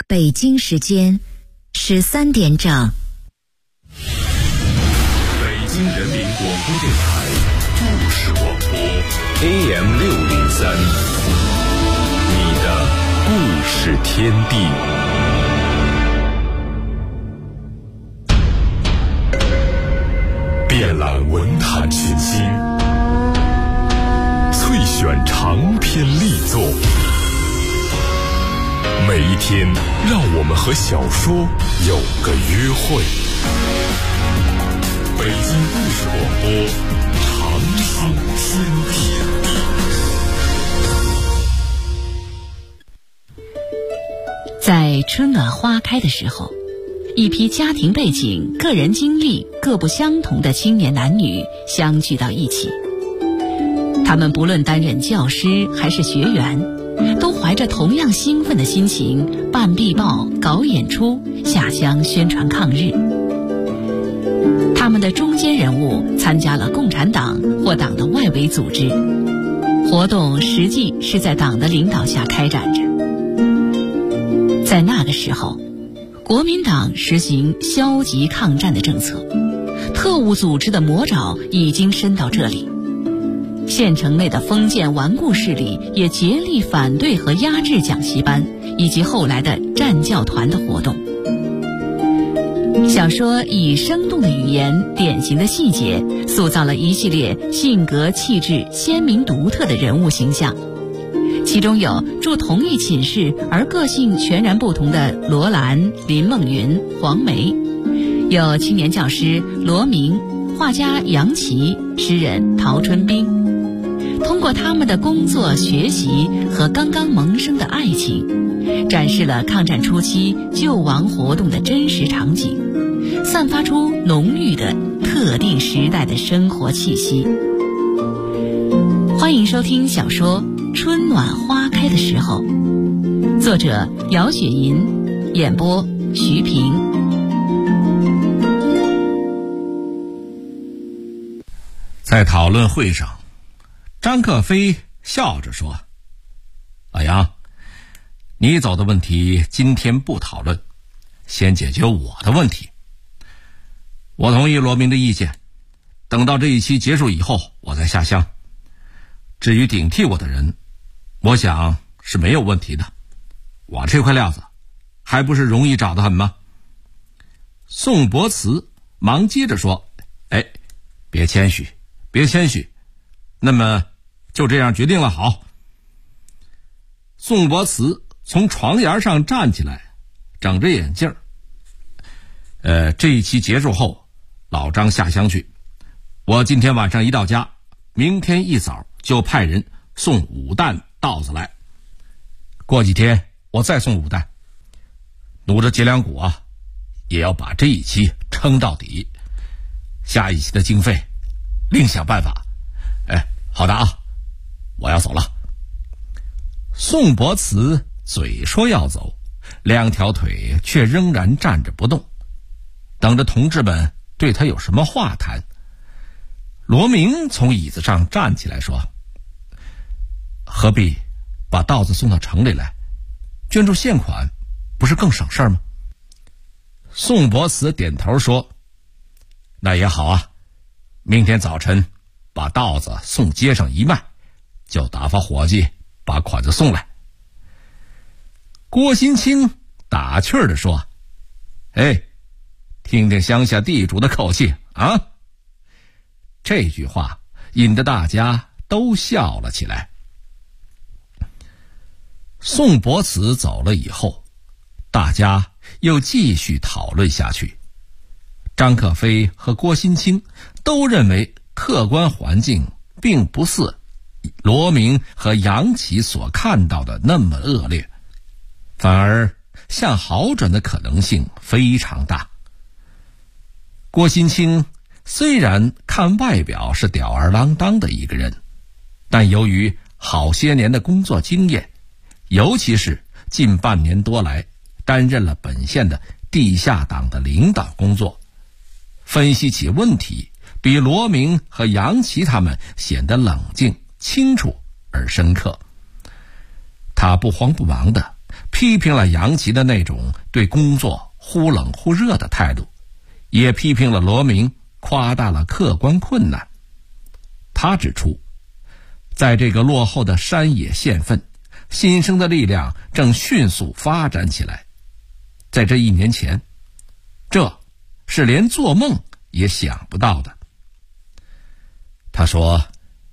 北京时间13点整。 北京人民广播电台故事广播 AM603，你的故事天地。遍览文坛群星，萃选长篇力作。每一天，让我们和小说有个约会。北京故事广播，长唱天地。 在春暖花开的时候，一批家庭背景、个人经历各不相同的青年男女相聚到一起。他们不论担任教师还是学员，都怀着同样兴奋的心情办壁报、搞演出、下乡宣传抗日。他们的中坚人物参加了共产党或党的外围组织，活动实际是在党的领导下开展着。在那个时候，国民党实行消极抗战的政策，特务组织的魔爪已经伸到这里。县城内的封建顽固势力也竭力反对和压制讲习班以及后来的战教团的活动。小说以生动的语言、典型的细节，塑造了一系列性格气质鲜明独特的人物形象。其中有住同一寝室而个性全然不同的罗兰、林梦云、黄梅，有青年教师罗明、画家杨琦、诗人陶春冰。通过他们的工作、学习和刚刚萌生的爱情，展示了抗战初期救亡活动的真实场景，散发出浓郁的特定时代的生活气息。欢迎收听小说《春暖花开的时候》，作者姚雪银，演播徐平。 在讨论会上，张克飞笑着说：老杨，你走的问题今天不讨论，先解决我的问题。我同意罗明的意见，等到这一期结束以后我再下乡。至于顶替我的人，我想是没有问题的，我这块料子还不是容易找得很吗？宋伯慈忙接着说：别谦虚，别谦虚，那么就这样决定了。好。宋伯慈从床沿上站起来，整着眼镜。这一期结束后，老张下乡去，我今天晚上一到家，明天一早就派人送5担稻子来，过几天我再送5担。努着脊梁骨啊，也要把这一期撑到底，下一期的经费另想办法。好的啊，我要走了。宋伯慈嘴说要走，2条腿却仍然站着不动，等着同志们对他有什么话谈。罗明从椅子上站起来说：何必把稻子送到城里来，捐助现款不是更省事吗？宋伯慈点头说：那也好啊，明天早晨把稻子送街上一卖，就打发伙计把款子送来。郭新清打趣地说：听听乡下地主的口气啊！这句话引得大家都笑了起来。宋伯慈走了以后，大家又继续讨论下去。张克飞和郭新清都认为客观环境并不似罗明和杨琦所看到的那么恶劣，反而向好转的可能性非常大。郭新清虽然看外表是吊儿郎当的一个人，但由于好些年的工作经验，尤其是近半年多来担任了本县的地下党的领导工作，分析起问题比罗明和杨琦他们显得冷静、清楚而深刻。他不慌不忙地批评了杨琦的那种对工作忽冷忽热的态度，也批评了罗明夸大了客观困难。他指出，在这个落后的山野县份，新生的力量正迅速发展起来。在这1年前，这是连做梦也想不到的。他说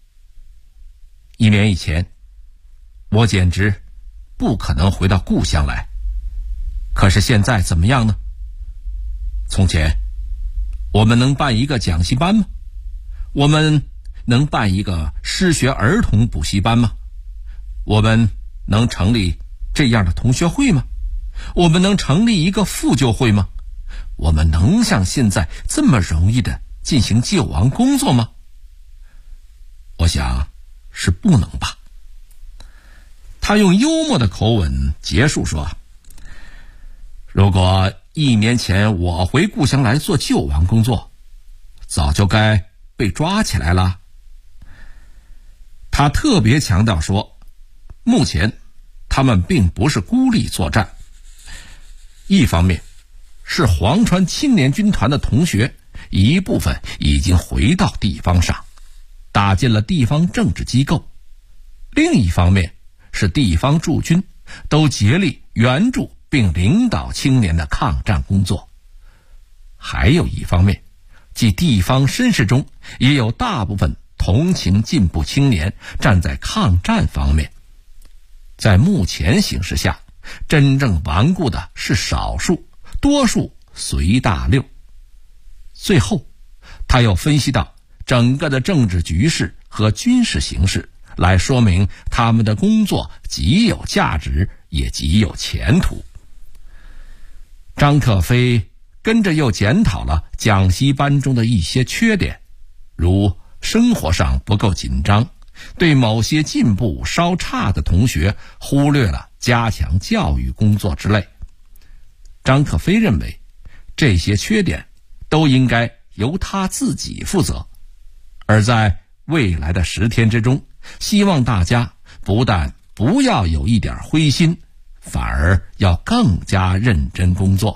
，1年以前，我简直不可能回到故乡来。可是现在怎么样呢？从前，我们能办一个讲习班吗？我们能办一个失学儿童补习班吗？我们能成立这样的同学会吗？我们能成立一个复救会吗？我们能像现在这么容易的进行救亡工作吗？我想是不能吧。他用幽默的口吻结束说，如果1年前我回故乡来做救亡工作，早就该被抓起来了。他特别强调说，目前他们并不是孤立作战。一方面是黄川青年军团的同学一部分已经回到地方上，打进了地方政治机构；另一方面是地方驻军都竭力援助并领导青年的抗战工作。还有一方面，即地方绅士中也有大部分同情进步青年站在抗战方面。在目前形势下，真正顽固的是少数，多数随大溜。最后，他又分析到整个的政治局势和军事形势，来说明他们的工作极有价值，也极有前途。张克飞跟着又检讨了讲习班中的一些缺点，如生活上不够紧张，对某些进步稍差的同学忽略了加强教育工作之类。张克飞认为，这些缺点都应该由他自己负责，而在未来的10天之中，希望大家不但不要有一点灰心，反而要更加认真工作。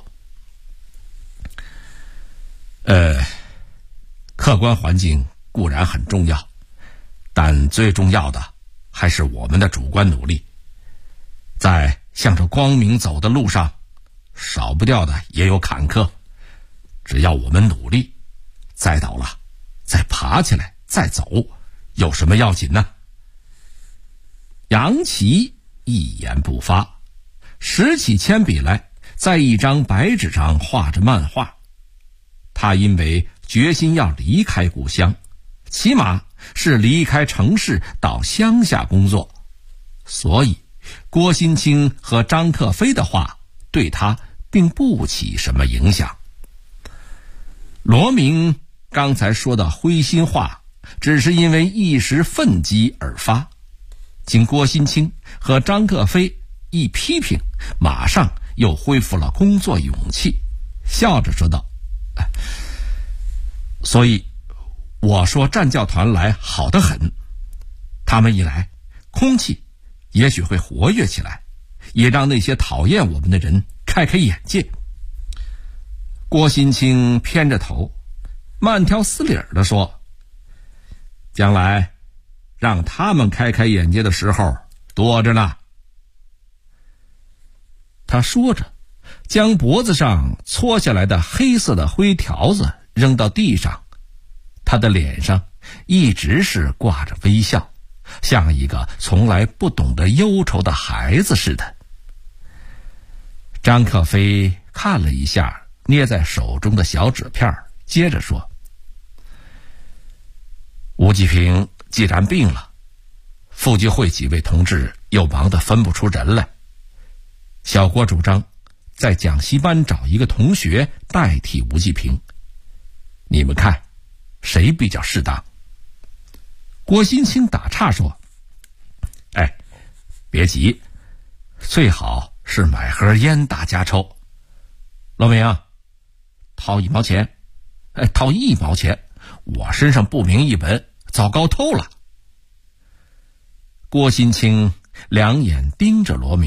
客观环境固然很重要，但最重要的还是我们的主观努力。在向着光明走的路上，少不掉的也有坎坷，只要我们努力，栽倒了再爬起来再走，有什么要紧呢？杨琦一言不发，拾起铅笔来，在一张白纸上画着漫画。他因为决心要离开故乡，起码是离开城市到乡下工作，所以郭新清和张克飞的话对他并不起什么影响。罗明刚才说的灰心话，只是因为一时愤激而发，经郭新清和张克飞一批评，马上又恢复了工作勇气，笑着说道，所以我说战教团来好得很，他们一来，空气也许会活跃起来，也让那些讨厌我们的人开开眼界。郭新清偏着头，慢条斯理地说，将来让他们开开眼界的时候多着呢。他说着，将脖子上搓下来的黑色的灰条子扔到地上，他的脸上一直是挂着微笑，像一个从来不懂得忧愁的孩子似的。张克飞看了一下捏在手中的小纸片，接着说，吴继平既然病了，复救会几位同志又忙得分不出人来，小郭主张在讲习班找一个同学代替吴继平，你们看谁比较适当？郭新清打岔说，别急，最好是买盒烟大家抽。罗明，掏1毛钱，掏1毛钱，我身上不明一文，糟糕透了。郭新清两眼盯着罗明，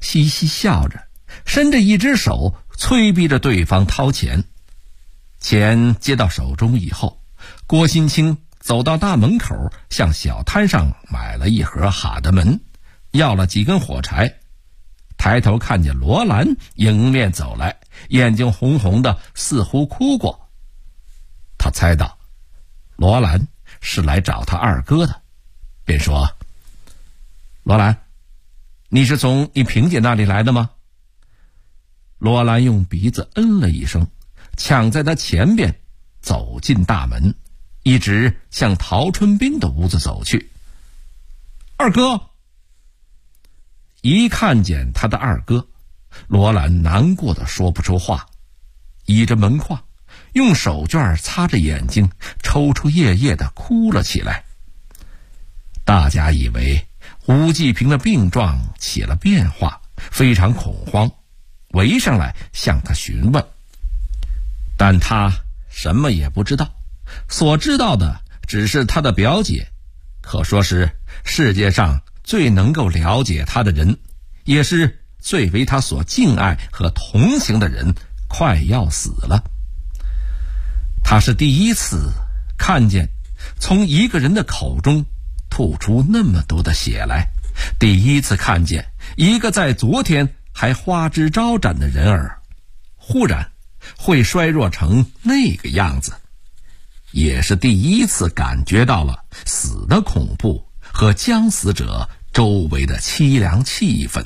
嘻嘻笑着，伸着一只手催逼着对方掏钱。钱接到手中以后，郭新清走到大门口，向小摊上买了一盒哈德门，要了几根火柴，抬头看见罗兰迎面走来，眼睛红红的，似乎哭过。他猜到罗兰是来找他二哥的，便说：罗兰，你是从你萍姐那里来的吗？罗兰用鼻子嗯了一声，抢在他前边走进大门，一直向陶春斌的屋子走去。二哥！一看见他的二哥，罗兰难过的说不出话，倚着门框，用手绢擦着眼睛，抽抽噎噎的哭了起来。大家以为吴继平的病状起了变化，非常恐慌，围上来向他询问，但他什么也不知道，所知道的只是他的表姐，可说是世界上最能够了解他的人，也是最为他所敬爱和同情的人，快要死了。他是第一次看见从一个人的口中吐出那么多的血来，第一次看见一个在昨天还花枝招展的人儿，忽然会衰弱成那个样子，也是第一次感觉到了死的恐怖和将死者周围的凄凉气氛。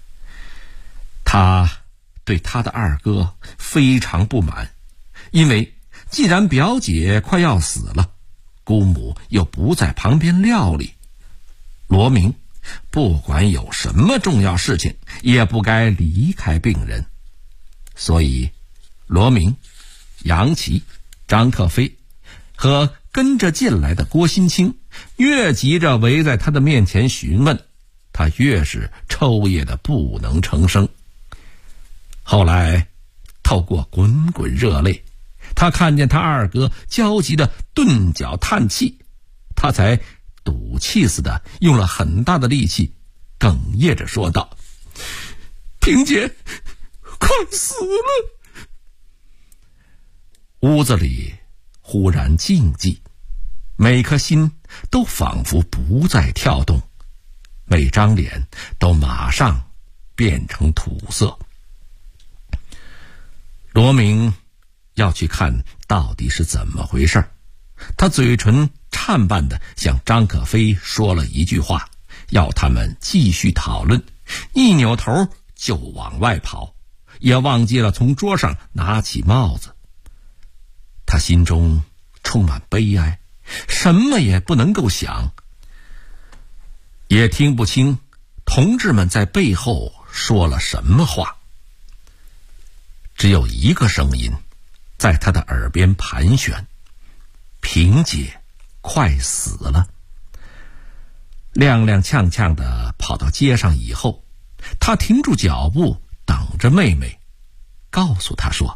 他对他的二哥非常不满，因为既然表姐快要死了，姑母又不在旁边料理，罗明不管有什么重要事情也不该离开病人。所以罗明、杨琦、张克飞和跟着进来的郭新清越急着围在他的面前询问，他越是抽噎的不能成声。后来透过滚滚热泪，他看见他二哥焦急的顿脚叹气，他才赌气似的用了很大的力气，哽咽着说道：萍姐快死了。屋子里忽然静寂，每颗心都仿佛不再跳动，每张脸都马上变成土色。罗明要去看到底是怎么回事，他嘴唇颤绊地向张可飞说了一句话，要他们继续讨论，一扭头就往外跑，也忘记了从桌上拿起帽子。他心中充满悲哀，什么也不能够想，也听不清同志们在背后说了什么话。只有一个声音在他的耳边盘旋：萍姐快死了。踉踉跄跄地跑到街上以后，他停住脚步，等着妹妹，告诉她说：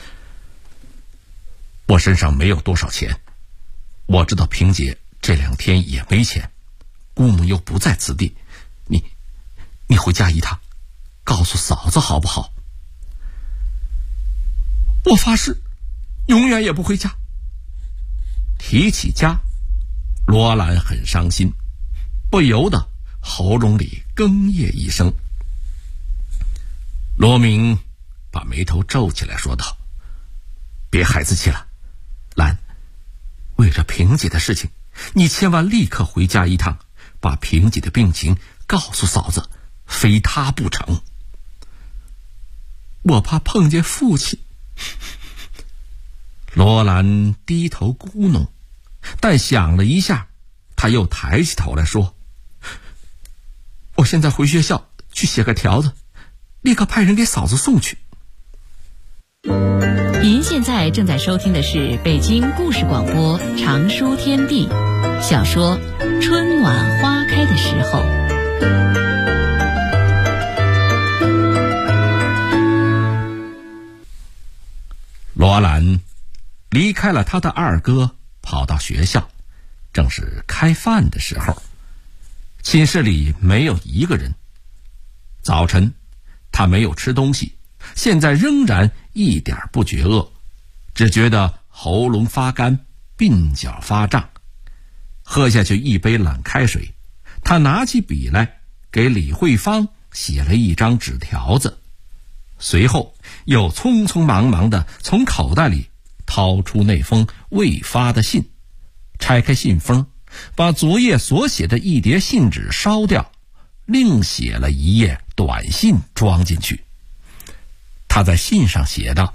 我身上没有多少钱，我知道萍姐这2天也没钱，姑母又不在此地，你回家一趟，告诉嫂子好不好？我发誓永远也不回家。提起家，罗兰很伤心，不由得喉咙里哽咽一声。罗明把眉头皱起来说道：别孩子气了，兰，为了萍姐的事情，你千万立刻回家一趟，把萍姐的病情告诉嫂子，非她不成。我怕碰见父亲。罗兰低头咕哝，但想了一下，他又抬起头来说：我现在回学校去写个条子，立刻派人给嫂子送去。 您现在正在收听的是北京故事广播长书天地小说《春暖花开的时候》。 罗兰离开了他的二哥，跑到学校，正是开饭的时候，寝室里没有一个人。 早晨他没有吃东西，现在仍然一点不觉饿，只觉得喉咙发干，鬓角发胀。喝下去一杯冷开水，他拿起笔来给李慧芳写了一张纸条子，随后又匆匆忙忙地从口袋里掏出那封未发的信，拆开信封，把昨夜所写的一叠信纸烧掉，另写了一页短信装进去。他在信上写道：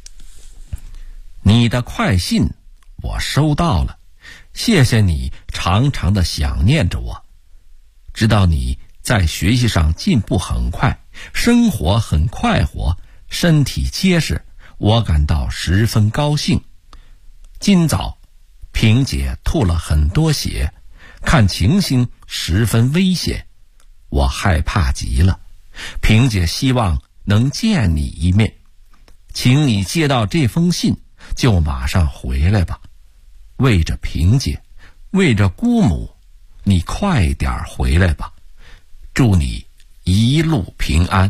你的快信我收到了，谢谢你常常的想念着我，知道你在学习上进步很快，生活很快活，身体结实，我感到十分高兴。今早萍姐吐了很多血，看情形十分危险，我害怕极了。萍姐希望能见你一面，请你接到这封信就马上回来吧。为着萍姐，为着姑母，你快点回来吧。祝你一路平安。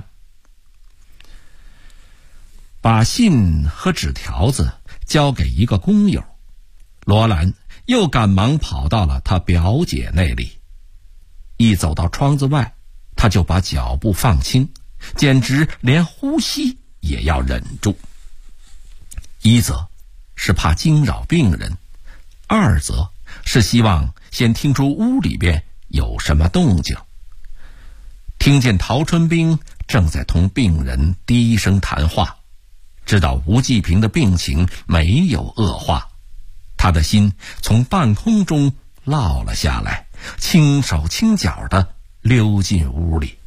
把信和纸条子交给一个工友，罗兰又赶忙跑到了他表姐那里。一走到窗子外，他就把脚步放轻，简直连呼吸也要忍住。一则是怕惊扰病人，二则是希望先听出屋里边有什么动静。听见陶春冰正在同病人低声谈话，知道吴继平的病情没有恶化，他的心从半空中落了下来，轻手轻脚地溜进屋里。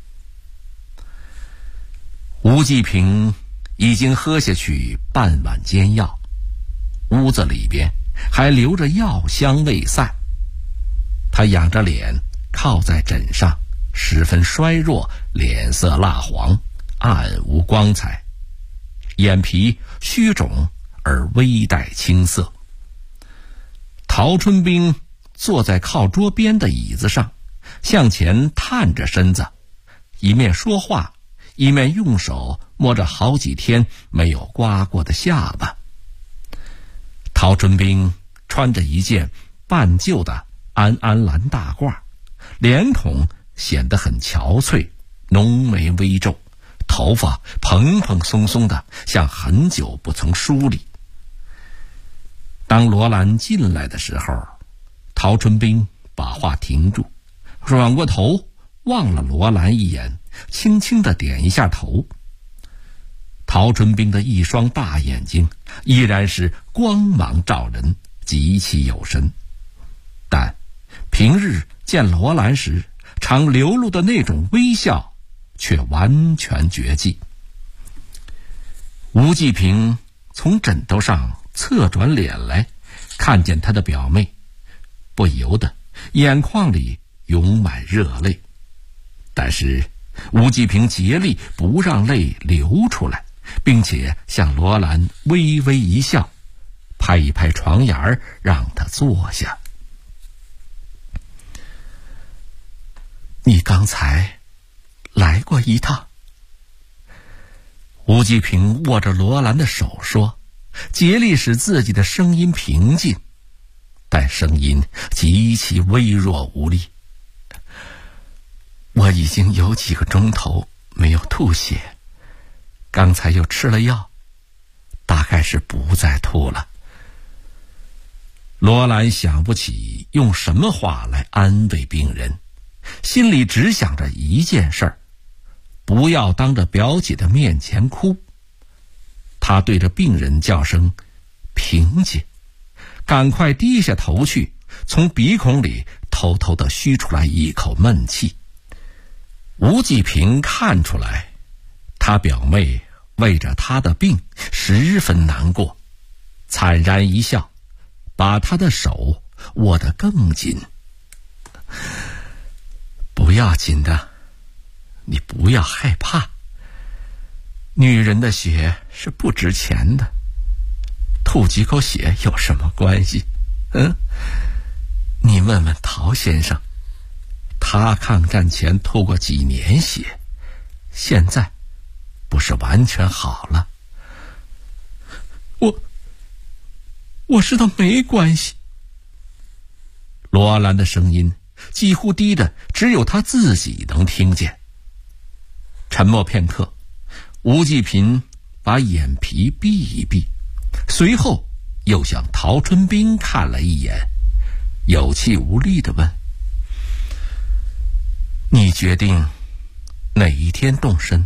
吴继平已经喝下去半碗煎药，屋子里边还留着药香未散。他仰着脸靠在枕上，十分衰弱，脸色蜡黄，暗无光彩，眼皮虚肿而微带青色。陶春冰坐在靠桌边的椅子上，向前探着身子，一面说话，一面用手摸着好几天没有刮过的下巴。陶春冰穿着一件半旧的安安蓝大褂，脸孔显得很憔悴，浓眉微皱，头发蓬蓬松松的，像很久不曾梳理。当罗兰进来的时候，陶春冰把话停住，转过头望了罗兰一眼，轻轻地点一下头。陶春冰的一双大眼睛依然是光芒照人，极其有神，但平日见罗兰时常流露的那种微笑却完全绝迹。吴继平从枕头上侧转脸来，看见他的表妹，不由得眼眶里涌满热泪。但是吴继平竭力不让泪流出来，并且向罗兰微微一笑，拍一拍床沿让他坐下。你刚才来过一趟。吴继平握着罗兰的手说，竭力使自己的声音平静，但声音极其微弱无力。我已经有几个钟头没有吐血，刚才又吃了药，大概是不再吐了。罗兰想不起用什么话来安慰病人，心里只想着一件事儿，不要当着表姐的面前哭。他对着病人叫声萍姐，赶快低下头去，从鼻孔里偷偷地吁出来一口闷气。吴继平看出来，他表妹为着他的病十分难过，惨然一笑，把他的手握得更紧。不要紧的，你不要害怕，女人的血是不值钱的，吐几口血有什么关系？你问问陶先生，他抗战前吐过几年血， 现在不是完全好了？我知道没关系。罗兰的声音几乎低的只有他自己能听见。沉默片刻，吴继平把眼皮闭一闭，随后又向陶春冰看了一眼，有气无力地问：你决定哪一天动身？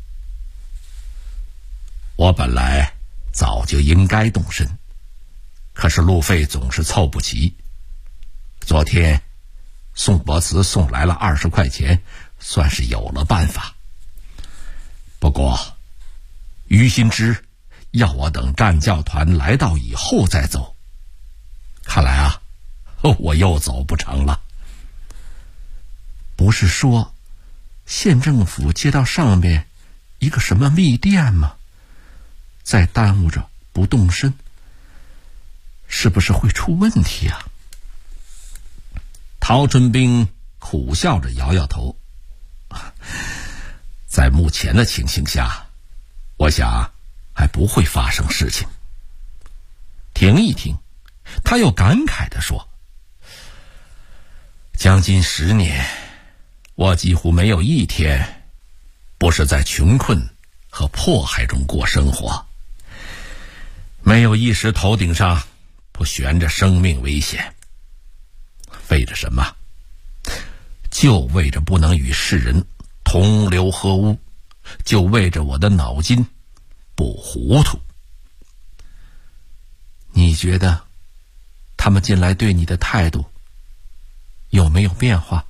我本来早就应该动身，可是路费总是凑不齐。昨天宋伯慈送来了20块钱，算是有了办法。不过于新之要我等战教团来到以后再走，看来啊，我又走不成了。不是说县政府接到上面一个什么密电吗？再耽误着不动身，是不是会出问题啊？陶春冰苦笑着摇摇头，在目前的情形下，我想还不会发生事情。停一停，他又感慨地说：将近10年，我几乎没有一天不是在穷困和迫害中过生活，没有一时头顶上不悬着生命危险。为着什么？就为着不能与世人同流合污，就为着我的脑筋不糊涂。你觉得他们近来对你的态度有没有变化？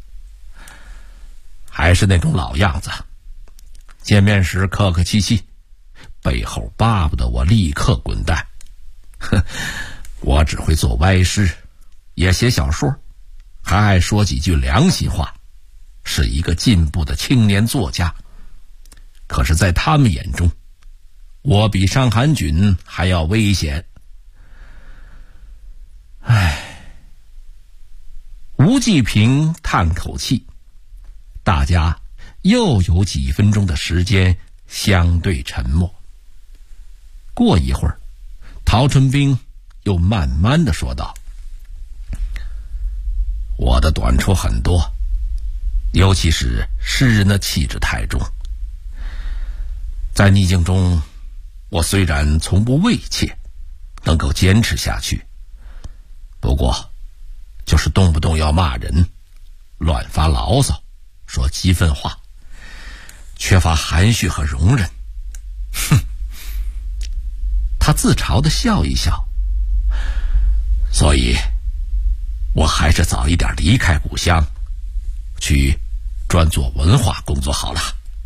还是那种老样子，见面时客客气气，背后巴不得我立刻滚蛋。我只会做歪诗，也写小说，还爱说几句良心话，是一个进步的青年作家。可是在他们眼中，我比伤寒菌还要危险。吴继平叹口气，大家又有几分钟的时间相对沉默。过一会儿，陶春冰又慢慢地说道：我的短处很多，尤其是诗人的气质太重。在逆境中，我虽然从不畏怯，能够坚持下去，不过就是动不动要骂人，乱发牢骚，说激愤话，缺乏含蓄和容忍。他自嘲地笑一笑。所以我还是早一点离开故乡，去专做文化工作好了。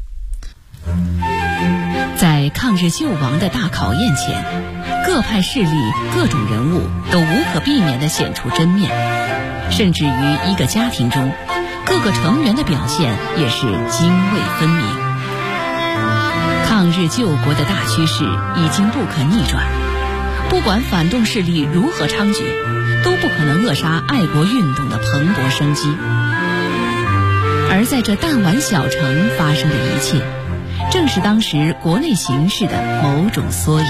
在抗日救亡的大考验前，各派势力、各种人物都无可避免地显出真面，甚至于一个家庭中，各个成员的表现也是泾渭分明。抗日救国的大趋势已经不可逆转，不管反动势力如何猖獗，都不可能扼杀爱国运动的蓬勃生机。而在这弹丸小城发生的一切，正是当时国内形势的某种缩影。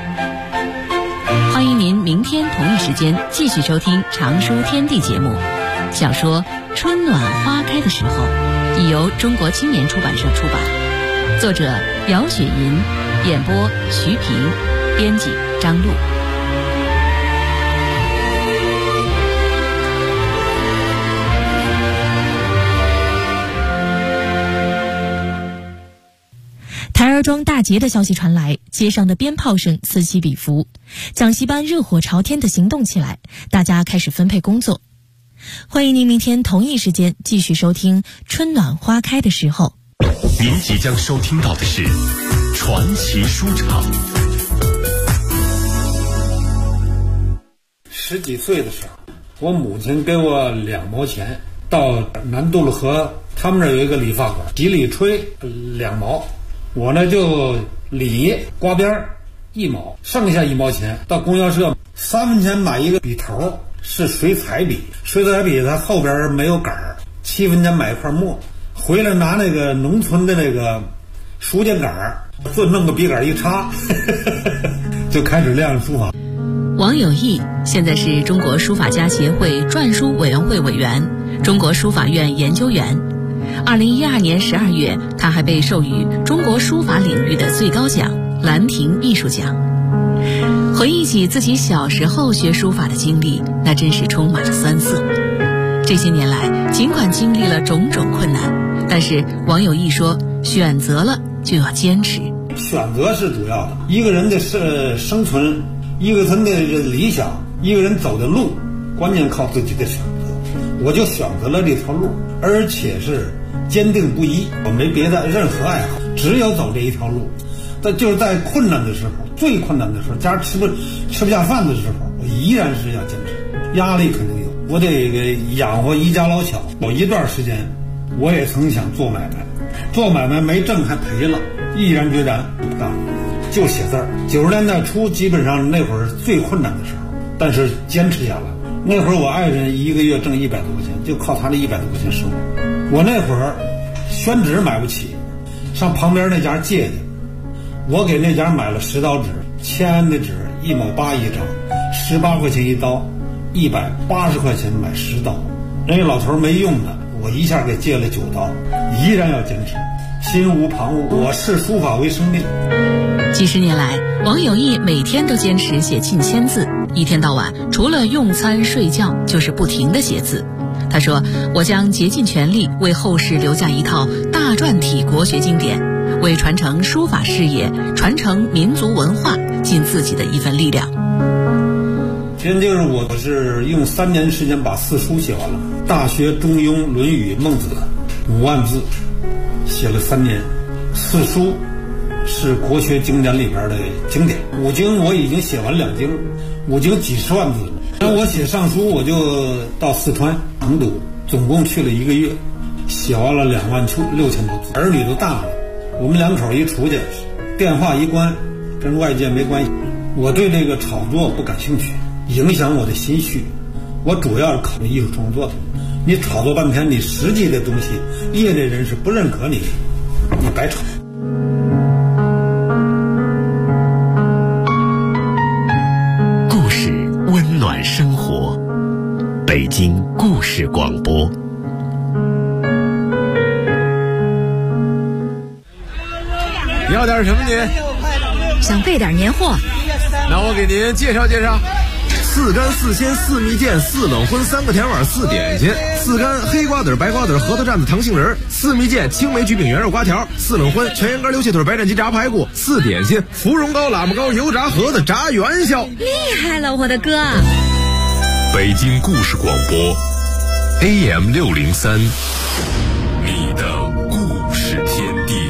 欢迎您明天同一时间继续收听常书天地节目。小说《春暖花开的时候》已由中国青年出版社出版，作者姚雪银，演播徐平，编辑张璐。 台儿庄大捷的消息传来，街上的鞭炮声此起彼伏，讲习班热火朝天地行动起来，大家开始分配工作。欢迎您明天同一时间继续收听《春暖花开的时候》。 您即将收听到的是传奇书场。 10几岁的时候，我母亲给我2毛钱，到南渡了河，他们那儿有一个理发馆，洗理吹2毛，我呢就理刮边1毛，剩下1毛钱到供销社3分钱买一个笔头，是水彩笔，水彩笔它后边没有杆儿，7分钱买一块墨， 回来拿那个农村的那个书签杆，就弄个笔杆一插，就开始练书法。 王有义现在是中国书法家协会篆书委员会委员、中国书法院研究员。2012年12月，他还被授予中国书法领域的最高奖兰亭艺术奖。回忆起自己小时候学书法的经历，那真是充满了酸涩。这些年来，尽管经历了种种困难，但是王有义说，选择了就要坚持。 选择是主要的，一个人的生存，一个人的理想，一个人走的路，关键靠自己的选择。我就选择了这条路，而且是坚定不移，我没别的任何爱好，只有走这一条路。但就是在困难的时候，最困难的时候，家吃不下饭的时候，我依然是要坚持。压力肯定有，我得养活一家老小。有一段时间，我也曾想做买卖，做买卖没挣还赔了，毅然决然不干，就写字儿。90年代初，基本上那会儿最困难的时候，但是坚持下来。那会儿我爱人一个月挣100多块钱，就靠他这100多块钱生活。我那会儿宣纸买不起，上旁边那家借去。我给那家买了10刀纸，签的纸1毛8一张，18块钱一刀，180块钱买10刀。人家老头没用的，我一下给借了9刀，依然要坚持，心无旁骛。我视书法为生命。 几十年来，王有义每天都坚持写近1000字，一天到晚除了用餐睡觉就是不停地写字。他说，我将竭尽全力为后世留下一套大篆体国学经典，为传承书法事业、传承民族文化尽自己的一份力量。 现在就是我是用3年时间把4书写完了，《大学》《中庸》《论语》《孟子》5万字，写了3年。4书是国学经典里边的经典，5经我已经写完2经，5经几十万字。然后我写上书，我就到四川成都，总共去了1个月，写完了26000多字。儿女都大了，我们2口一出去，电话一关，跟外界没关系。我对这个炒作不感兴趣，影响我的心绪。我主要是考虑艺术创作的。你炒作半天，你实际的东西，业内人士不认可你，你白炒。 故事温暖生活，北京故事广播。 你要点什么您？ 想备点年货。 那我给您介绍介绍。4干4鲜4蜜饯4冷荤3个甜碗4点心，4干黑瓜子白瓜子核桃蘸子糖杏仁，4蜜饯青梅橘饼圆肉瓜条，4冷荤全羊肝溜蟹腿白斩鸡炸排骨，4点心芙蓉糕喇嘛糕油炸盒子炸元宵。 厉害了，我的哥！ 北京故事广播 AM603，你的故事天地。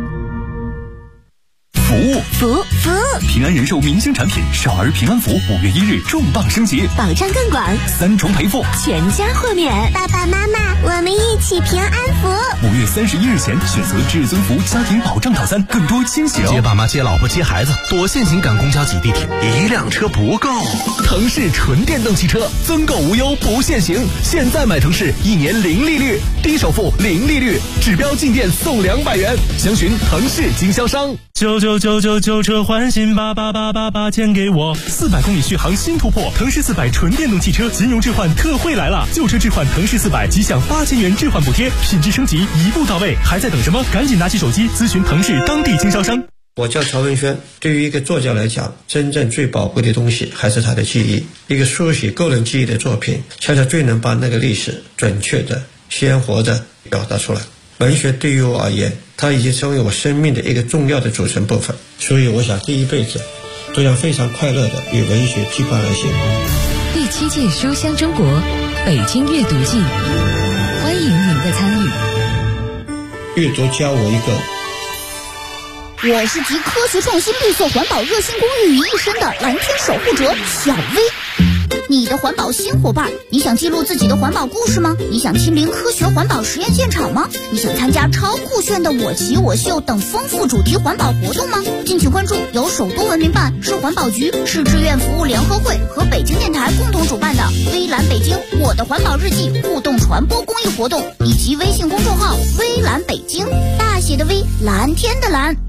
服务，平安人寿明星产品少儿平安符5月1日重磅升级， 保障更广 ，3重赔付， 全家豁免。 爸爸妈妈，我们一起平安符。 5月31日前选择至尊福家庭保障套餐，更多惊喜哦！ 接爸妈、接老婆、接孩子，多现行赶公交挤地铁，1辆车不够。 腾势纯电动汽车，增购无忧不限行。现在买腾势，1年0利率，低首付0利率，指标进店送200元。详询腾势经销商。 999车换新88888钱给我 ，400公里续航新突破，腾势400纯电动汽车金融置换特惠来了，旧车置换腾势400即享8000元置换补贴，品质升级一步到位，还在等什么？赶紧拿起手机咨询腾势当地经销商。 我叫曹文轩，对于一个作家来讲，真正最宝贵的东西还是他的记忆。一个书写个人记忆的作品，恰恰最能把那个历史准确的、鲜活的表达出来。文学对于我而言，它已经成为我生命的一个重要的组成部分，所以我想这一辈子都要非常快乐的与文学羁绊而行。 第7届书香中国北京阅读季，欢迎您的参与。 阅读教我一个。 我是集科学创新、绿色环保、热心公益于一身的蓝天守护者小薇。 你的环保新伙伴。你想记录自己的环保故事吗？你想亲临科学环保实验现场吗？你想参加超酷炫的我骑我秀等丰富主题环保活动吗？敬请关注由首都文明办、市环保局、市志愿服务联合会和北京电台共同主办的微蓝北京我的环保日记互动传播公益活动，以及微信公众号微蓝北京，大写的微，蓝天的蓝。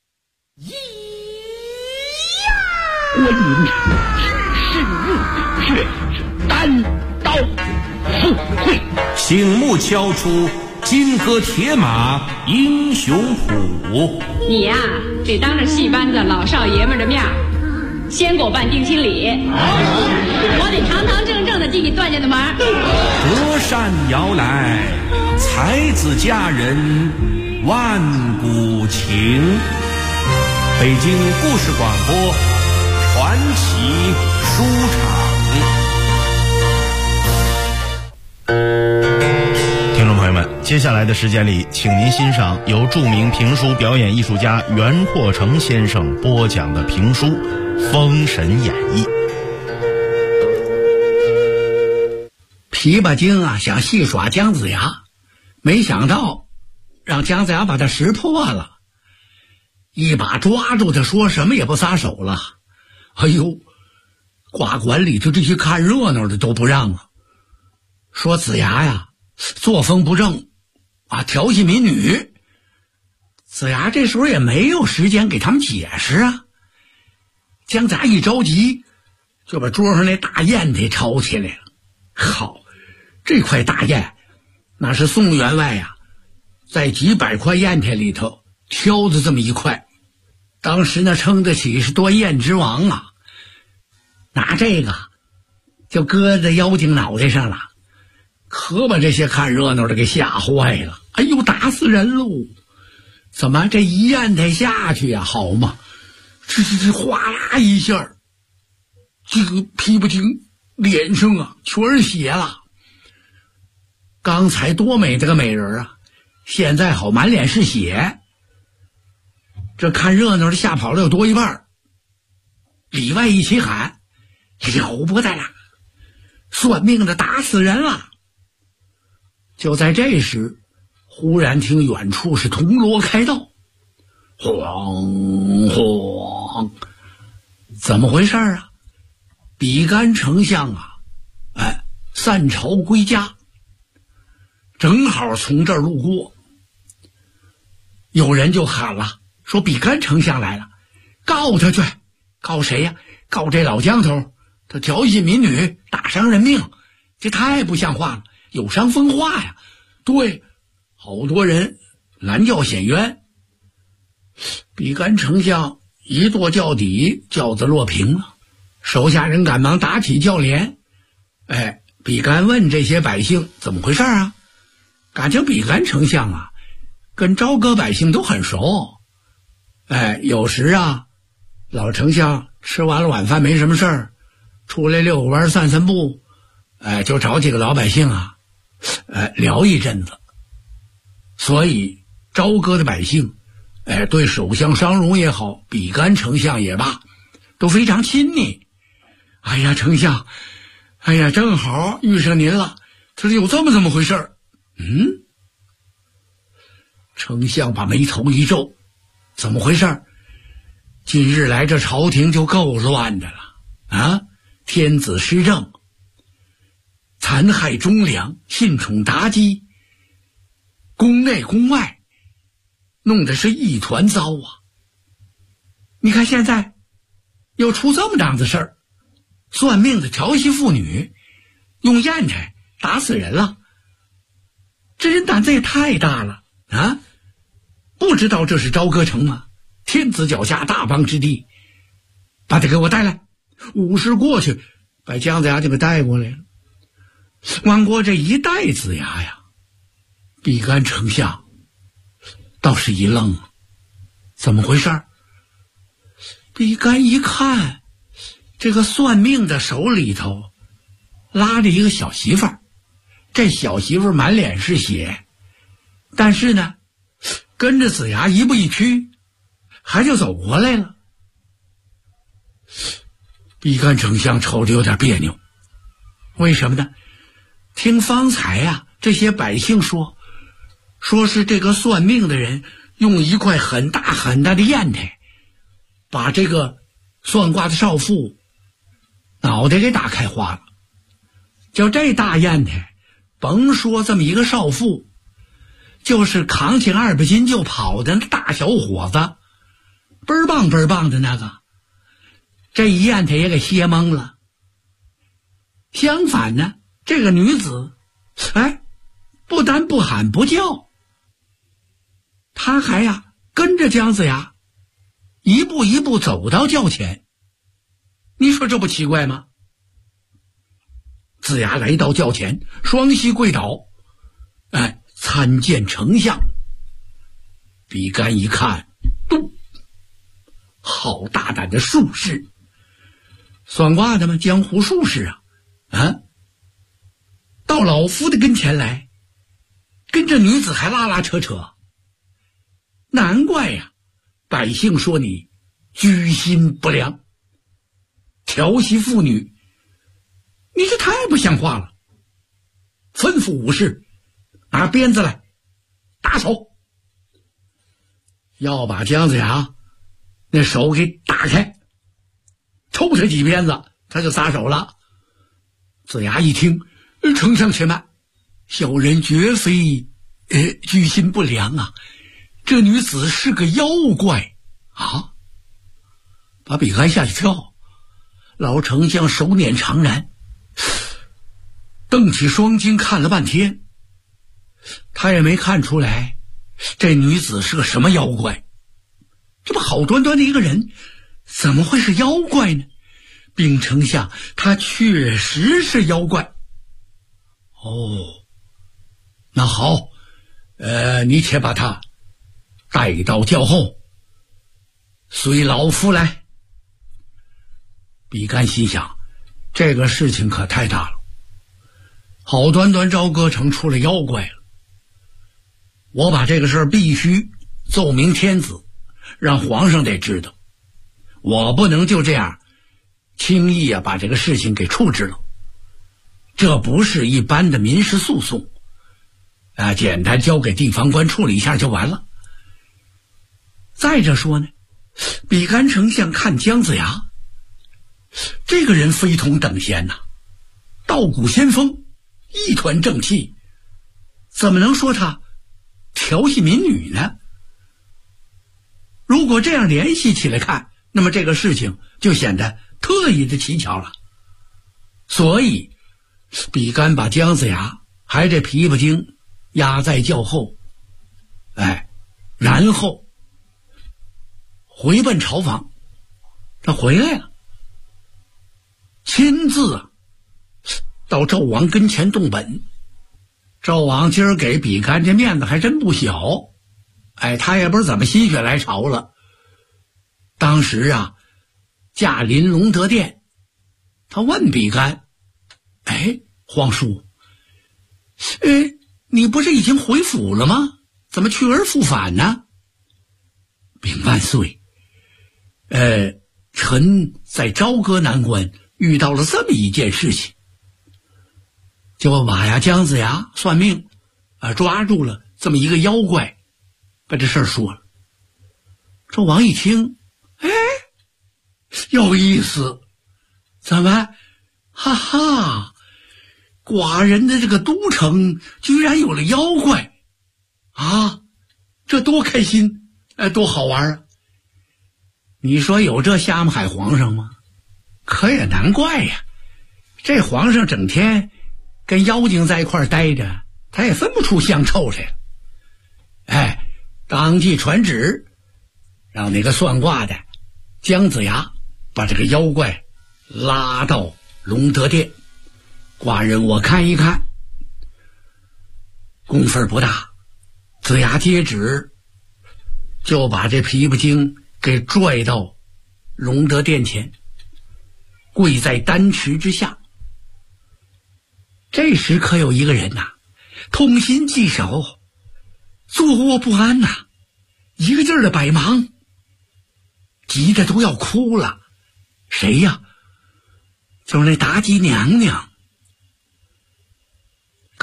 观音是日却是单刀赴会， 醒目敲出金戈铁马英雄谱。 你呀，得当着戏班子老少爷们的面先给我办定亲礼，我得堂堂正正的进你段家的门。 隔山遥来，才子佳人万古情。北京故事广播传奇书场。 听众朋友们，接下来的时间里，请您欣赏由著名评书表演艺术家袁阔成先生播讲的评书《封神演义》。 琵琶精啊，想戏耍姜子牙，没想到让姜子牙把他识破了，一把抓住他，说什么也不撒手了。哎呦，挂馆里头这些看热闹的都不让啊，说子牙呀作风不正啊，调戏民女。子牙这时候也没有时间给他们解释啊。姜子牙一着急，就把桌上那大砚台抄起来了。好，这块大砚那是宋员外呀在几百块砚台里头挑的这么一块，当时那称得起是端砚之王啊。拿这个就搁在妖精脑袋上了，可把这些看热闹的给吓坏了。哎呦，打死人喽！怎么这一砚台下去呀，好嘛，这哗啦一下，这个琵琶精脸上啊全是血了。刚才多美这个美人啊，现在好满脸是血。这看热闹的吓跑了有多一半，里外一起喊：了不得了，算命的打死人了。就在这时，忽然听远处是铜锣开道，晃晃，怎么回事啊？比干丞相啊，散朝归家，正好从这儿路过。有人就喊了，说比干丞相来了，告他去。告谁呀？告这老江头，他调戏民女，打伤人命，这太不像话了，有伤风化呀。对，好多人拦轿显冤。比干丞相一跺轿底，轿子落平了，手下人赶忙打起轿帘。比干问这些百姓怎么回事啊？感情比干丞相啊跟朝歌百姓都很熟。有时啊老丞相吃完了晚饭没什么事儿，出来遛个弯散散步，就找几个老百姓啊聊一阵子。所以朝歌的百姓对首相商容也好，比干丞相也罢，都非常亲昵。哎呀，丞相，哎呀，正好遇上您了，他说有这么回事儿。丞相把眉头一皱，怎么回事？近日来这朝廷就够乱的了啊！天子失政，残害忠良，信宠妲己，宫内宫外弄得是一团糟啊！你看现在又出这么档子事儿，算命的调戏妇女，用砚台打死人了，这人胆子也太大了啊！不知道这是朝歌城吗？天子脚下，大邦之地，把他给我带来。武士过去把姜子牙就给带过来了。往过这一带子牙呀，比干丞相倒是一愣，怎么回事？比干一看，这个算命的手里头拉着一个小媳妇儿，这小媳妇儿满脸是血，但是呢跟着子牙一步一趋，还就走过来了。比干丞相瞅着有点别扭， 为什么呢？听方才呀，这些百姓说是这个算命的人用一块很大很大的砚台把这个算卦的少妇脑袋给打开花了。就这大砚台，甭说这么一个少妇，就是扛起200斤就跑的那大小伙子，倍儿棒倍儿棒的那个，这一砚台也给歇懵了。相反呢，这个女子不但不喊不叫，她还跟着姜子牙一步一步走到轿前。你说这不奇怪吗？子牙来到轿前，双膝跪倒，参见丞相。比干一看，好大胆的术士，算卦的吗？江湖术士到老夫的跟前来，跟着女子还拉拉扯扯，难怪呀，百姓说你居心不良，调戏妇女，你这太不像话了。吩咐武士拿鞭子来，打手。要把姜子牙那手给打开，抽他几鞭子，他就撒手了。子牙一听，丞相且慢，小人绝非居心不良啊，这女子是个妖怪啊！把比干吓一跳。老丞相手捻长髯，瞪起双睛看了半天，他也没看出来这女子是个什么妖怪。这不好端端的一个人，怎么会是妖怪呢？禀丞相，他确实是妖怪。那好，你且把他带到轿后，随老夫来。比干心想，这个事情可太大了，好端端朝歌城出了妖怪了，我把这个事儿必须奏明天子，让皇上得知道，我不能就这样轻易把这个事情给处置了。这不是一般的民事诉讼简单交给地方官处理一下就完了。再者说呢，比干丞相看姜子牙这个人非同等闲道骨仙风，一团正气，怎么能说他调戏民女呢？如果这样联系起来看，那么这个事情就显得特异的蹊跷了。所以比干把姜子牙还这琵琶精压在轿后，然后回奔朝房。他回来了，亲自到纣王跟前动本。纣王今儿给比干这面子还真不小，他也不知怎么心血来潮了。当时驾临隆德殿，他问比干，皇叔，你不是已经回府了吗？怎么去而复返呢？禀万岁，臣在朝歌南关遇到了这么一件事情，就把姜子牙算命抓住了这么一个妖怪，把这事儿说了。纣王一听，有意思，怎么哈哈，寡人的这个都城居然有了妖怪这多开心，多好玩你说有这瞎么海皇上吗？可也难怪呀，这皇上整天跟妖精在一块待着，他也分不出香臭来了。当即传旨，让那个算卦的姜子牙把这个妖怪拉到隆德殿。寡人我看一看，功分不大。子牙接旨，就把这琵琶精给拽到隆德殿前，跪在丹池之下。这时可有一个人痛心疾首，坐卧不安一个劲儿的百忙，急得都要哭了。谁呀？就是那妲己娘娘。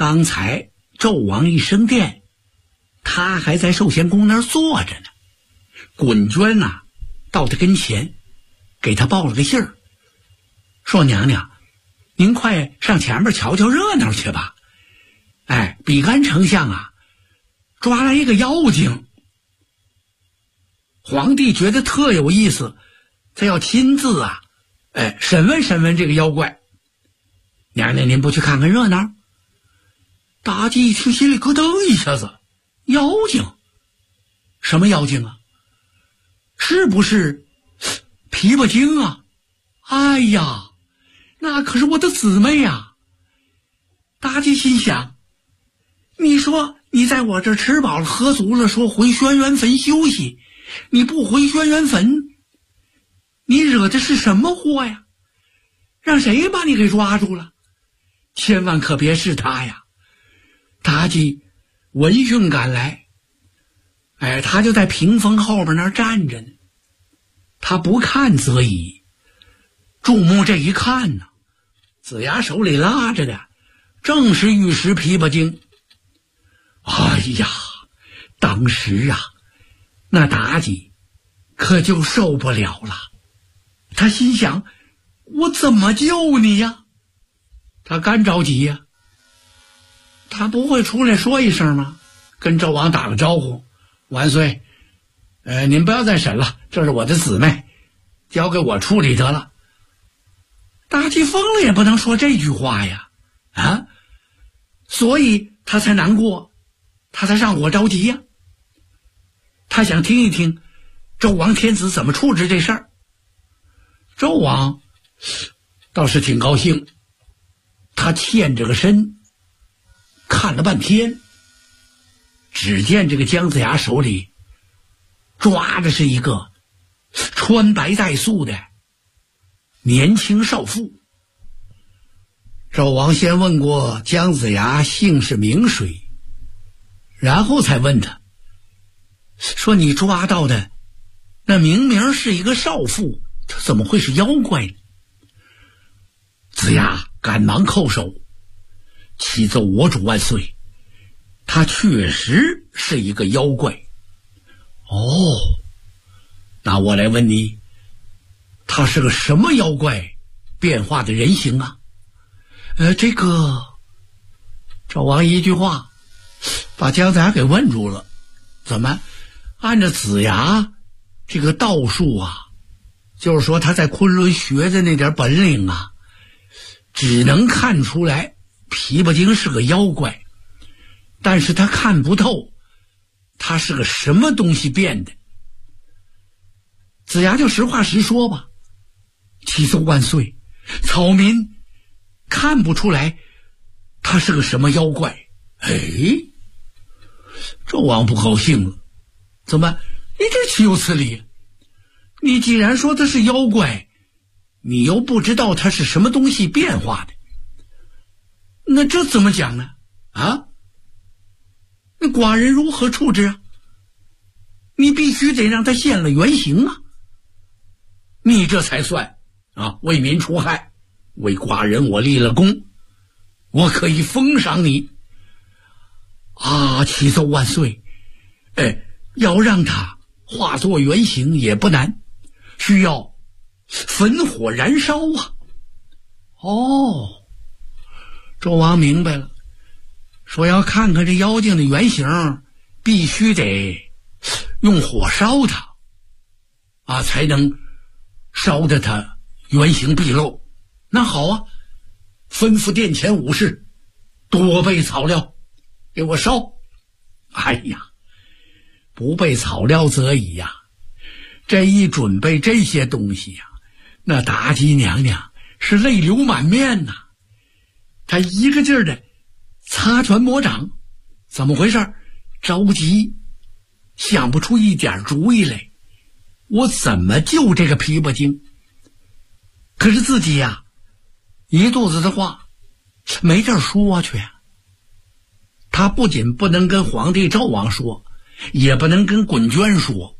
刚才纣王一升殿，他还在寿仙宫那儿坐着呢。滚娟呐，到他跟前，给他报了个信儿，说娘娘，您快上前面瞧瞧热闹去吧。比干丞相啊，抓来一个妖精。皇帝觉得特有意思，他要亲自审问审问这个妖怪。娘娘您不去看看热闹？妲己一听心里咯噔一下子，妖精？什么妖精啊？是不是琵琶精啊？哎呀，那可是我的姊妹啊！妲己心想，你说你在我这儿吃饱了喝足了，说回轩辕坟休息，你不回轩辕坟，你惹的是什么祸呀？让谁把你给抓住了？千万可别是他呀！妲己闻讯赶来，他就在屏风后边那儿站着呢。他不看则已，注目这一看呢，子牙手里拉着的正是玉石琵琶精。哎呀，当时啊，那妲己可就受不了了。他心想，我怎么救你呀？他干着急呀，他不会出来说一声吗？跟纣王打个招呼，万岁，您不要再审了，这是我的姊妹，交给我处理得了。妲己疯了也不能说这句话呀，所以他才难过，他才上火着急呀。他想听一听纣王天子怎么处置这事儿。纣王倒是挺高兴，他欠着个身，看了半天，只见这个姜子牙手里抓的是一个穿白带素的年轻少妇。纣王先问过姜子牙姓氏名谁，然后才问他，说你抓到的那明明是一个少妇，他怎么会是妖怪呢？子牙赶忙叩首，启奏我主万岁，他确实是一个妖怪。那我来问你，他是个什么妖怪变化的人形啊？这个纣王一句话把姜子牙给问住了。怎么按照子牙这个道术啊，就是说他在昆仑学的那点本领啊，只能看出来琵琶精是个妖怪，但是他看不透他是个什么东西变的。子牙就实话实说吧，启奏万岁，草民看不出来他是个什么妖怪。纣王不高兴了，怎么你这岂有此理？你既然说他是妖怪，你又不知道他是什么东西变化的，那这怎么讲呢？那寡人如何处置啊？你必须得让他现了原形啊，你这才算为民除害，为寡人我立了功，我可以封赏你启奏万岁。要让他化作原形也不难，需要焚火燃烧啊。纣王明白了，说要看看这妖精的原形，必须得用火烧它才能烧得它原形毕露。那好啊，吩咐殿前武士多备草料给我烧。不备草料则已呀，这一准备这些东西呀，那妲己娘娘是泪流满面呐。她一个劲儿的擦拳摩掌，怎么回事？着急，想不出一点主意来，我怎么救这个琵琶精？可是自己呀，一肚子的话没地儿说去呀。他不仅不能跟皇帝纣王说，也不能跟滚娟说。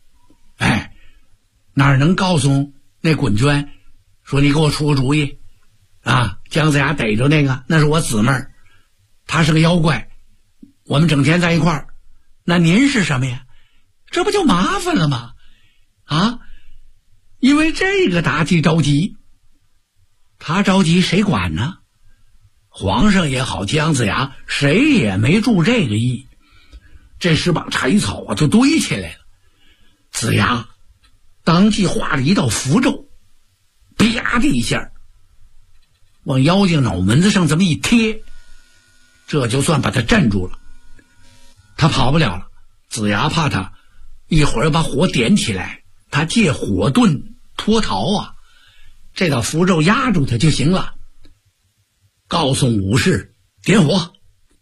哪能告诉那滚娟说你给我出个主意姜子牙逮着那个，那是我姊妹儿， 他是个妖怪，我们整天在一块儿，那您是什么呀？这不就麻烦了吗？啊，因为这个妲己着急，他着急谁管呢？皇上也好，姜子牙谁也没注这个意，这时把柴草啊就堆起来了。子牙当即画了一道符咒，啪的一下往妖精脑门子上这么一贴，这就算把他镇住了，他跑不了了。子牙怕他一会儿把火点起来，他借火遁脱逃啊，这道符咒压住他就行了。告诉武士点火，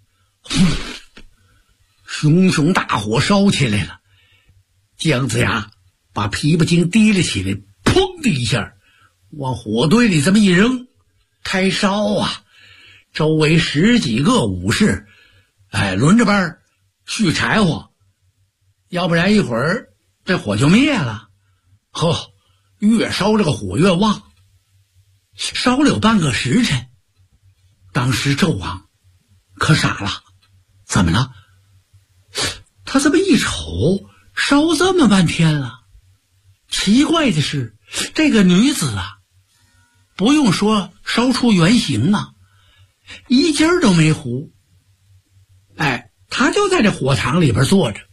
熊熊大火烧起来了。姜子牙把琵琶精提了起来，砰的一下往火堆里这么一扔，开烧啊！周围10几个武士轮着班续柴火，要不然一会儿这火就灭了。呵，越烧这个火越旺，烧了有半个时辰。当时纣王可傻了，怎么了？他这么一瞅，烧这么半天了。奇怪的是，这个女子啊，不用说烧出原形啊，一筋儿都没糊。她就在这火塘里边坐着，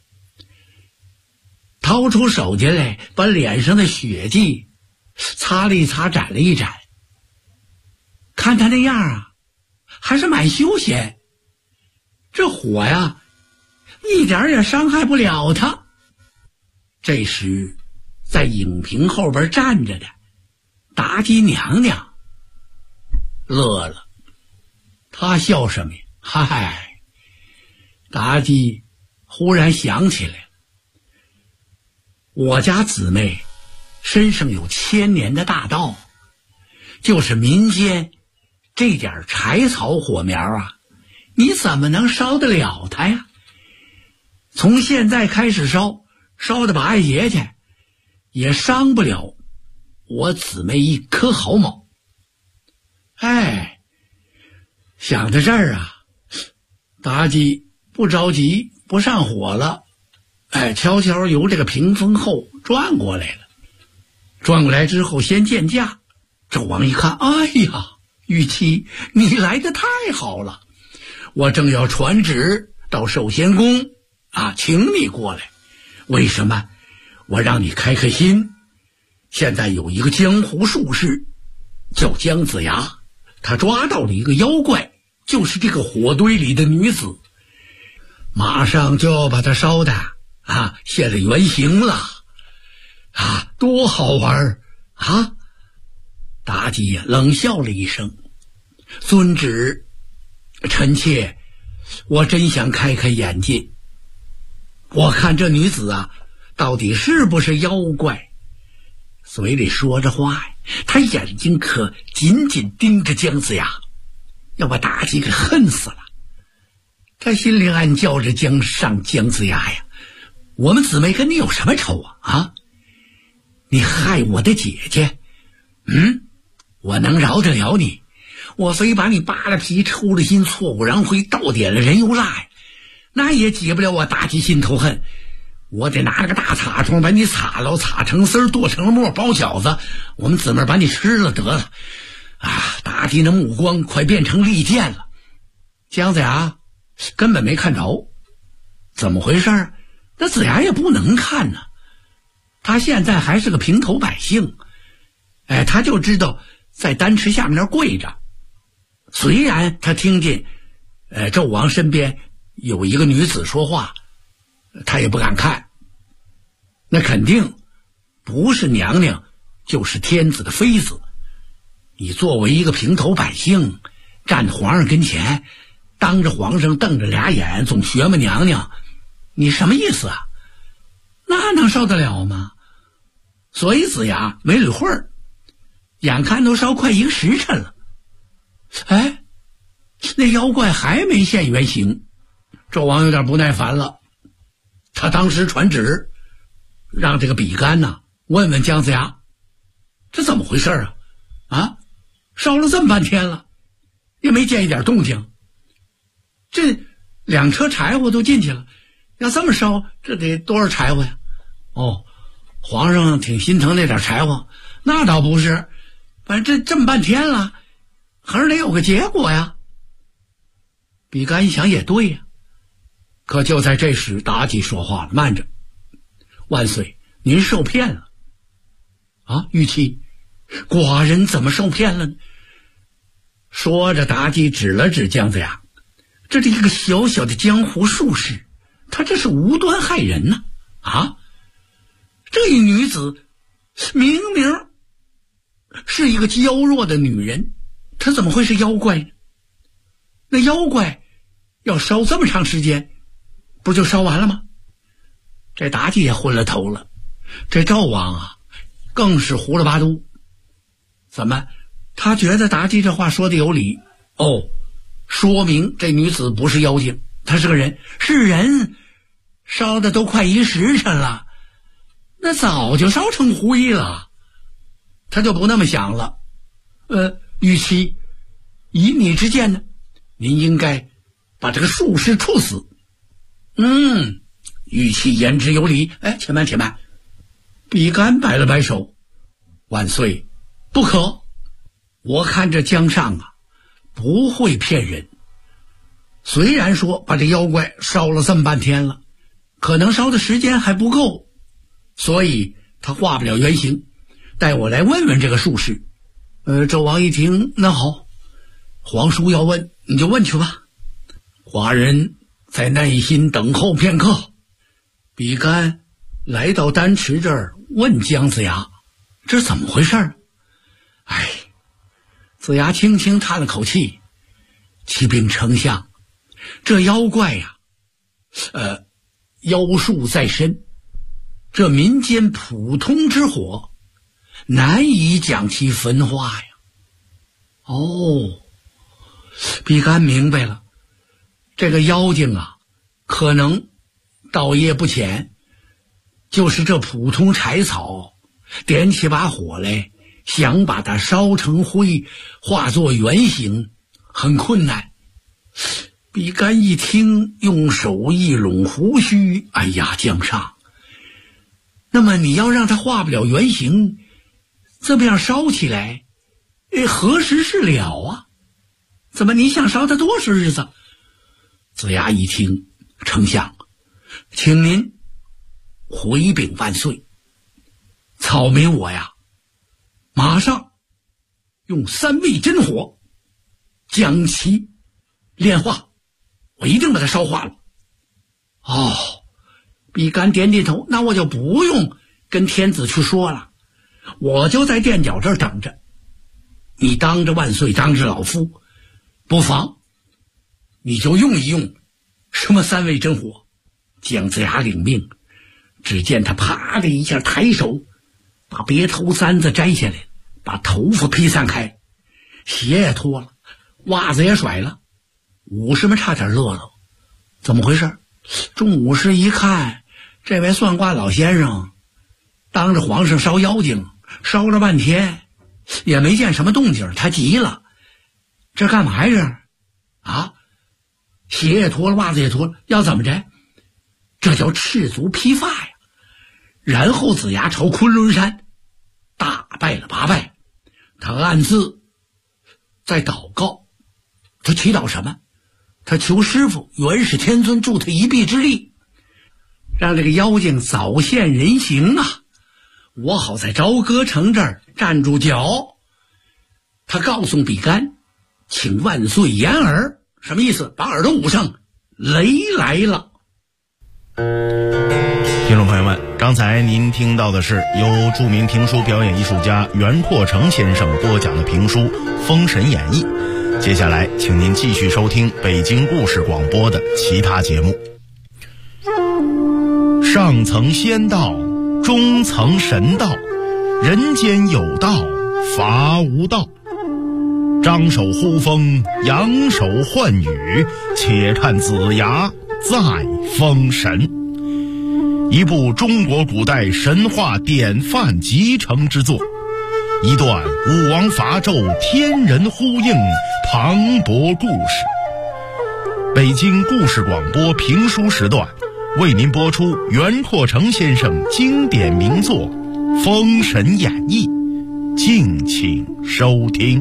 掏出手巾来，把脸上的血迹擦了一擦，展了一展。看她那样啊，还是蛮休闲。这火呀，一点也伤害不了她。这时，在影屏后边站着的妲己娘娘乐了，她笑什么呀？嗨，妲己忽然想起来了，我家姊妹身上有1000年的大道，就是民间这点柴草火苗啊，你怎么能烧得了它呀？从现在开始烧到八月节去，也伤不了我姊妹一颗毫毛。想到这儿啊，妲己不着急，不上火了，悄悄由这个屏风后转过来了。转过来之后先见驾，纣王一看，哎呀，玉妻你来得太好了，我正要传旨到寿仙宫请你过来。为什么？我让你开开心。现在有一个江湖术士叫姜子牙，他抓到了一个妖怪，就是这个火堆里的女子，马上就要把他烧的现了原形了多好玩妲己冷笑了一声，遵旨，臣妾我真想开开眼界，我看这女子到底是不是妖怪。嘴里说着话呀，他眼睛可紧紧盯着姜子牙，要把妲己给恨死了。他心里暗叫着姜子牙呀，我们姊妹跟你有什么仇你害我的姐姐，我能饶得了你？我非把你扒了皮抽了筋，挫骨扬灰，倒点了人油蜡呀，那也解不了我妲己心头恨。我得拿了个大擦窗把你擦了，擦成丝剁成了沫，包饺子，我们姊妹把你吃了得了。妲己那目光快变成利剑了。姜子牙根本没看着，怎么回事？那子牙也不能看呢，他现在还是个平头百姓，他就知道在丹池下面那跪着。虽然他听见纣王身边有一个女子说话，他也不敢看，那肯定不是娘娘就是天子的妃子。你作为一个平头百姓站在皇上跟前，当着皇上瞪着俩眼，总学嘛娘娘，你什么意思那能烧得了吗？所以子牙没捋会儿，眼看都烧快1个时辰了，那妖怪还没现原形。纣王有点不耐烦了，他当时传旨让这个比干问问姜子牙，这怎么回事烧了这么半天了，也没见一点动静。 这2车柴火都进去了，要这么烧，这得多少柴火呀？哦，皇上挺心疼那点柴火，那倒不是，反正这么半天了，还是得有个结果呀。比干一想也对呀，可就在这时，妲己说话了：“慢着，万岁，您受骗了。”啊，玉妻，寡人怎么受骗了呢？说着，妲己指了指姜子牙，这是一个小小的江湖术士，他这是无端害人呢！啊，这一女子明明是一个娇弱的女人，她怎么会是妖怪呢？那妖怪要烧这么长时间，不就烧完了吗？这妲己也昏了头了，这纣王啊，更是胡了八嘟。怎么？他觉得妲己这话说的有理哦，说明这女子不是妖精，她是个人，是人，烧的都快1时辰了，那早就烧成灰了。他就不那么想了。玉妻，以你之见呢，您应该把这个术士处死。玉妻言之有理。且慢，比干摆了摆手，万岁，不可。我看这姜尚啊，不会骗人。虽然说把这妖怪烧了这么半天了，可能烧的时间还不够，所以他化不了原形。带我来问问这个术士。纣王一听，那好，皇叔要问你就问去吧，寡人在耐心等候片刻。比干来到丹池这儿，问姜子牙，这怎么回事？子牙轻轻叹了口气，启禀丞相，这妖怪呀，妖术在身，这民间普通之火难以将其焚化呀。比干明白了，这个妖精啊，可能道业不浅，就是这普通柴草点起把火来，想把它烧成灰，化作原形，很困难。比干一听，用手一拢胡须，哎呀，姜尚，那么你要让它化不了原形，这么样烧起来，何时是了啊？怎么你想烧它多少日子？子牙一听，丞相，请您回禀万岁，草民我呀，马上用3味真火将其炼化，我一定把它烧化了。比干点点头，那我就不用跟天子去说了，我就在垫脚这儿等着。你当着万岁，当着老夫，不妨你就用一用什么3味真火。姜子牙领命，只见他啪的一下抬手，把别头簪子摘下来，把头发披散开，鞋也脱了，袜子也甩了。武士们差点乐了，怎么回事？众武士一看，这位算卦老先生当着皇上烧妖精，烧了半天也没见什么动静，他急了，这干嘛呀？鞋也脱了，袜子也脱了，要怎么着？这叫赤足披发呀。然后子牙朝昆仑山大拜了8拜，他暗自在祷告。他祈祷什么？他求师傅元始天尊助他一臂之力，让这个妖精早现人形啊，我好在朝歌城这儿站住脚。他告诉比干，请万岁掩耳，什么意思？把耳朵捂上，雷来了。 听众朋友们，刚才您听到的是由著名评书表演艺术家袁阔成先生播讲的评书《封神演义》。接下来请您继续收听北京故事广播的其他节目。上层仙道，中层神道，人间有道，伐无道。张手呼风，扬手唤雨，且看子牙在封神。一部中国古代神话典范集成之作，一段武王伐纣天人呼应磅礴故事。 北京故事广播评书时段，为您播出袁阔成先生经典名作《封神演义》，敬请收听。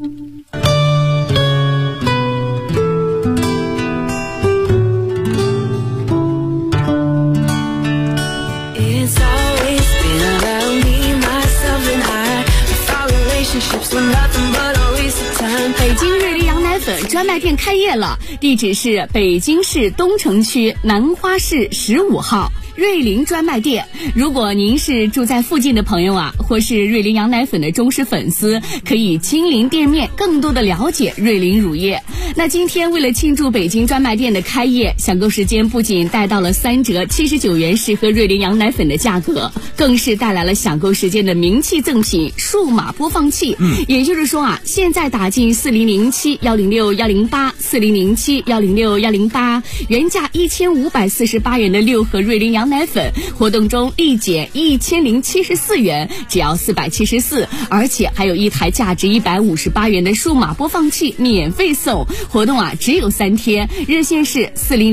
北京瑞麟羊奶粉专卖店开业了，地址是北京市东城区南花市15号。瑞麟专卖店，如果您是住在附近的朋友啊，或是瑞麟羊奶粉的忠实粉丝，可以亲临店面，更多的了解瑞麟乳业。那今天为了庆祝北京专卖店的开业，享购时间不仅带到了3折79元试喝瑞麟羊奶粉的价格，更是带来了享购时间的名气赠品数码播放器。也就是说啊，现在打进4007-106-108，4007-106-108，原价1548元的6盒瑞麟羊奶粉，活动中立减1074元，只要474，而且还有一台价值158元的数码播放器免费送。活动啊只有3天，热线是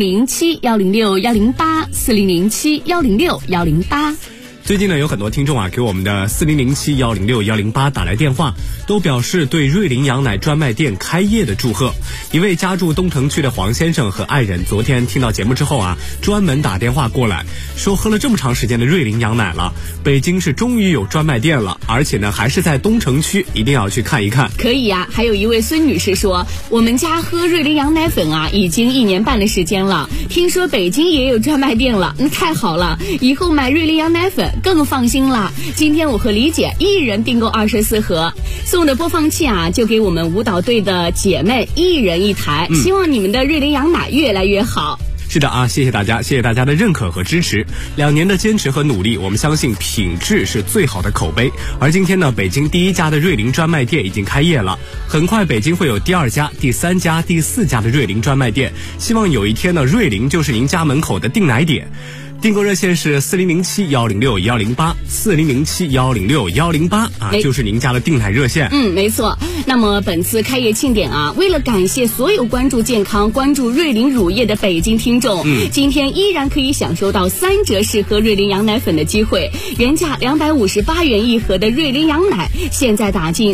4007-106-108，4007-106-108。 最近呢，有很多听众啊给我们的4007-106-108打来电话，都表示对瑞麟羊奶专卖店开业的祝贺。一位家住东城区的黄先生和爱人昨天听到节目之后啊，专门打电话过来说，喝了这么长时间的瑞麟羊奶了，北京是终于有专卖店了，而且呢还是在东城区，一定要去看一看。 可以啊。还有一位孙女士说，我们家喝瑞麟羊奶粉啊已经1年半的时间了，听说北京也有专卖店了，那太好了，以后买瑞麟羊奶粉更放心了。今天我和李姐一人订购24盒，送的播放器啊就给我们舞蹈队的姐妹一人1台，希望你们的瑞麟羊奶越来越好。 是的啊，谢谢大家，谢谢大家的认可和支持。2年的坚持和努力，我们相信品质是最好的口碑。而今天呢，北京第1家的瑞麟专卖店已经开业了，很快北京会有第2家、第3家、第4家的瑞麟专卖店。希望有一天呢，瑞麟就是您家门口的订奶点。订购热线是4007-106-108，4007-106-108啊，就是您家的订奶热线。 没错。那么本次开业庆典啊，为了感谢所有关注健康、关注瑞麟乳业的北京听众，今天依然可以享受到3折试喝瑞麟羊奶粉的机会。原价258元1盒的瑞麟羊奶，现在打进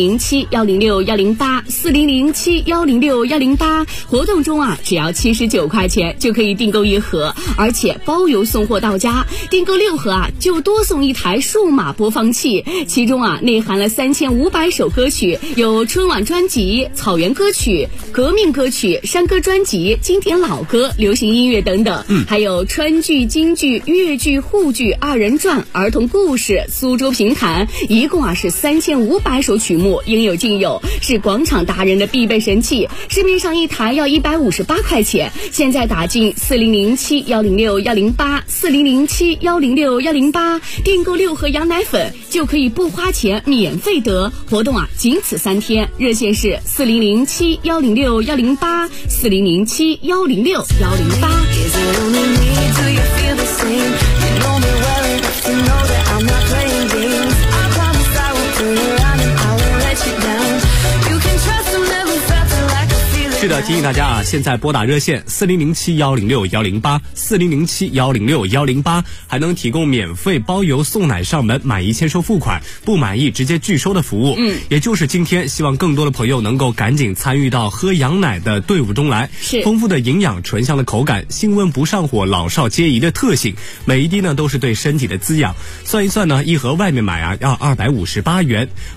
4007-106-108，4007-106-108，活动中啊，只要79块钱就可以订购1盒，而且包邮送货到家。订购6盒啊，就多送1台数码播放器，其中啊内含了3500首歌曲，有春晚专辑、草原歌曲、革命歌曲、山歌专辑、经典老歌、流行音乐等等，还有川剧、京剧、粤剧、沪剧、2人转、儿童故事、苏州评弹，一共啊是3500首曲目，应有尽有，是广场达人的必备神器。市面上1台要158块钱，现在打进4007-106-108，4007-106-108，订购6盒羊奶粉就可以不花钱免费得。活动啊仅此3天，热线是4007-106-108，4007-106-108。 是的，提醒大家啊，现在拨打热线4007-106-108，4007-106-108，还能提供免费包邮送奶上门，满意签收付款，不满意直接拒收的服务。也就是今天，希望更多的朋友能够赶紧参与到喝羊奶的队伍中来。是丰富的营养、醇香的口感、性温不上火、老少皆宜的特性，每一滴呢都是对身体的滋养。算一算呢，1盒外面买啊要258元。